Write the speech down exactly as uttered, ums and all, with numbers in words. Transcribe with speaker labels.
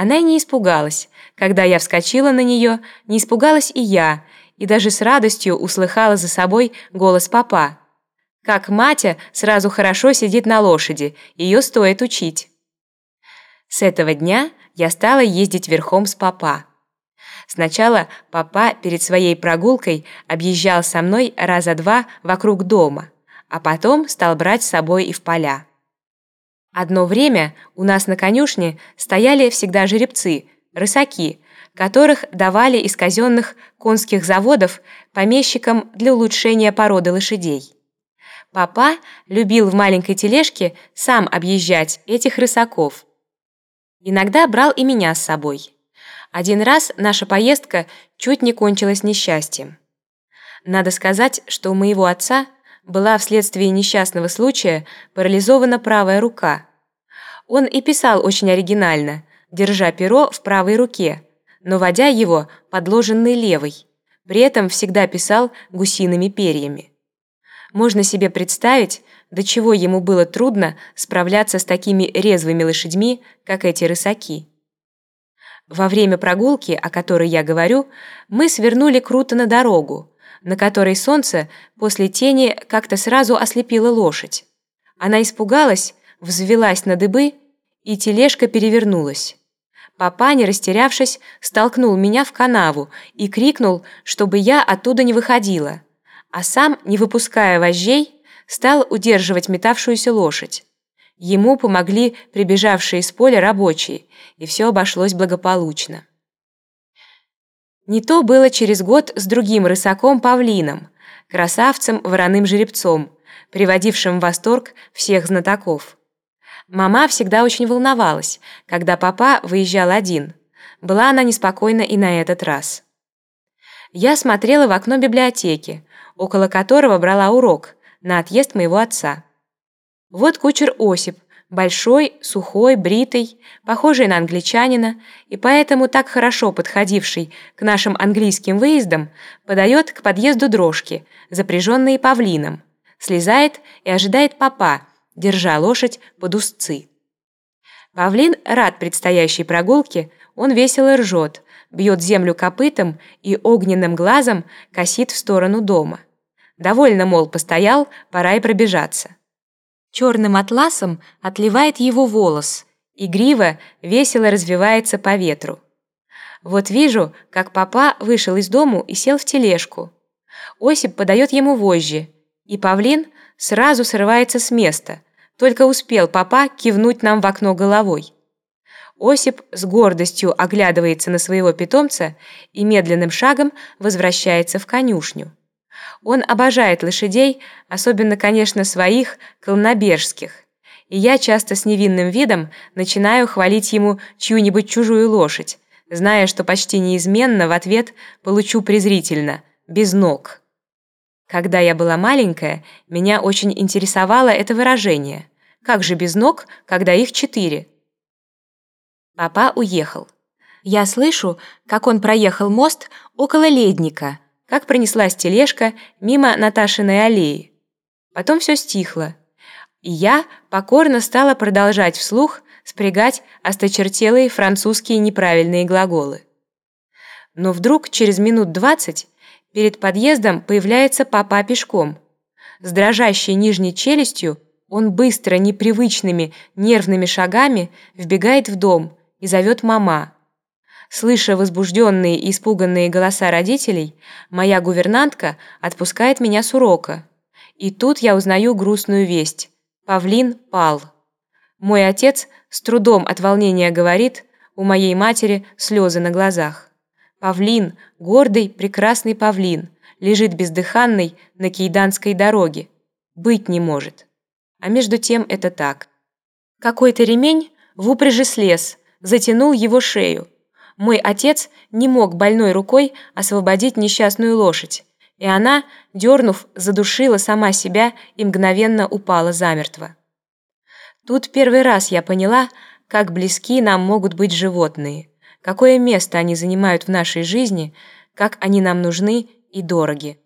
Speaker 1: Она не испугалась. Когда я вскочила на нее, не испугалась и я, и даже с радостью услыхала за собой голос папа. Как Матя сразу хорошо сидит на лошади, ее стоит учить. С этого дня я стала ездить верхом с папа. Сначала папа перед своей прогулкой объезжал со мной раза два вокруг дома, а потом стал брать с собой и в поля. Одно время у нас на конюшне стояли всегда жеребцы, рысаки, которых давали из казенных конских заводов помещикам для улучшения породы лошадей. Папа любил в маленькой тележке сам объезжать этих рысаков. Иногда брал и меня с собой. Один раз наша поездка чуть не кончилась несчастьем. Надо сказать, что у моего отца была вследствие несчастного случая парализована правая рука. Он и писал очень оригинально, держа перо в правой руке, но водя его подложенной левой. При этом всегда писал гусиными перьями. Можно себе представить, до чего ему было трудно справляться с такими резвыми лошадьми, как эти рысаки. Во время прогулки, о которой я говорю, мы свернули круто на дорогу, на которой солнце после тени как-то сразу ослепило лошадь. Она испугалась, взвилась на дыбы, и тележка перевернулась. Папа, не растерявшись, столкнул меня в канаву и крикнул, чтобы я оттуда не выходила, а сам, не выпуская вожжей, стал удерживать метавшуюся лошадь. Ему помогли прибежавшие из поля рабочие, и все обошлось благополучно. Не то было через год с другим рысаком Павлином, красавцем вороным жеребцом, приводившим в восторг всех знатоков. Мама всегда очень волновалась, когда папа выезжал один. Была она неспокойна и на этот раз. Я смотрела в окно библиотеки, около которого брала урок на отъезд моего отца. Вот кучер Осип, большой, сухой, бритый, похожий на англичанина, и поэтому так хорошо подходивший к нашим английским выездам, подает к подъезду дрожки, запряженные павлином, слезает и ожидает папа, держа лошадь под узцы. Павлин рад предстоящей прогулке, он весело ржет, бьет землю копытом и огненным глазом косит в сторону дома. Довольно, мол, постоял, пора и пробежаться. Черным атласом отливает его волос, и грива весело развивается по ветру. Вот вижу, как папа вышел из дому и сел в тележку. Осип подает ему вожжи, и павлин сразу срывается с места, только успел папа кивнуть нам в окно головой. Осип с гордостью оглядывается на своего питомца и медленным шагом возвращается в конюшню. Он обожает лошадей, особенно, конечно, своих, колнобежских, и я часто с невинным видом начинаю хвалить ему чью-нибудь чужую лошадь, зная, что почти неизменно в ответ получу презрительно «без ног». Когда я была маленькая, меня очень интересовало это выражение «как же без ног, когда их четыре?». Папа уехал. Я слышу, как он проехал мост около ледника, как пронеслась тележка мимо Наташиной аллеи. Потом все стихло, и я покорно стала продолжать вслух спрягать осточертелые французские неправильные глаголы. Но вдруг через минут двадцать перед подъездом появляется папа пешком. С дрожащей нижней челюстью он быстро, непривычными, нервными шагами вбегает в дом и зовет мама. Слыша возбужденные и испуганные голоса родителей, моя гувернантка отпускает меня с урока. И тут я узнаю грустную весть. Павлин пал. Мой отец с трудом от волнения говорит, у моей матери слезы на глазах. Павлин, гордый, прекрасный павлин, лежит бездыханный на Кейданской дороге. Быть не может. А между тем это так. Какой-то ремень в упряжи слез, затянул его шею. Мой отец не мог больной рукой освободить несчастную лошадь, и она, дернув, задушила сама себя и мгновенно упала замертво. Тут первый раз я поняла, как близки нам могут быть животные, какое место они занимают в нашей жизни, как они нам нужны и дороги.